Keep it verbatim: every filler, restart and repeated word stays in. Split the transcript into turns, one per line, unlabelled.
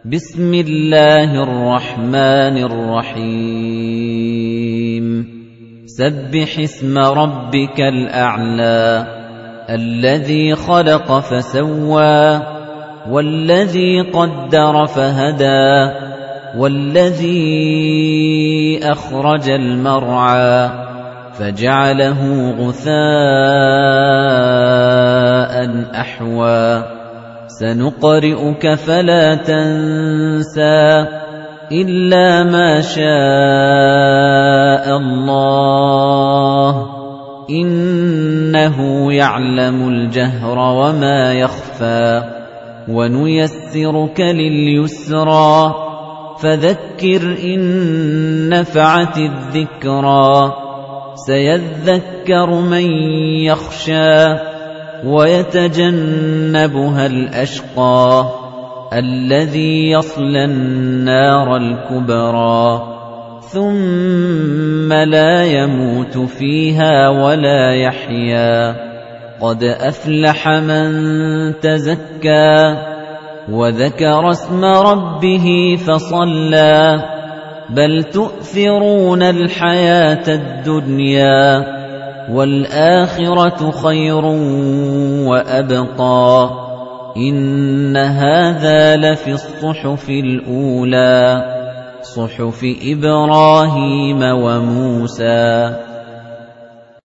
بسم الله الرحمن الرحيم سبح اسم ربك الأعلى الذي خلق فسوى والذي قدر فهدى والذي أخرج المرعى فجعله غثاء أحوى سنقرئك فلا تنسى إلا ما شاء الله إنه يعلم الجهر وما يخفى ونيسرك لليسرى فذكر إن نفعت الذكرى سيذكر من يخشى ويتجنبها الأشقى الذي يصلى النار الكبرى ثم لا يموت فيها ولا يحيا قد أفلح من تزكى وذكر اسم ربه فصلى بل تؤثرون الحياة الدنيا والآخرة خير وأبقى إن هذا لفي الصحف الأولى صحف إبراهيم وموسى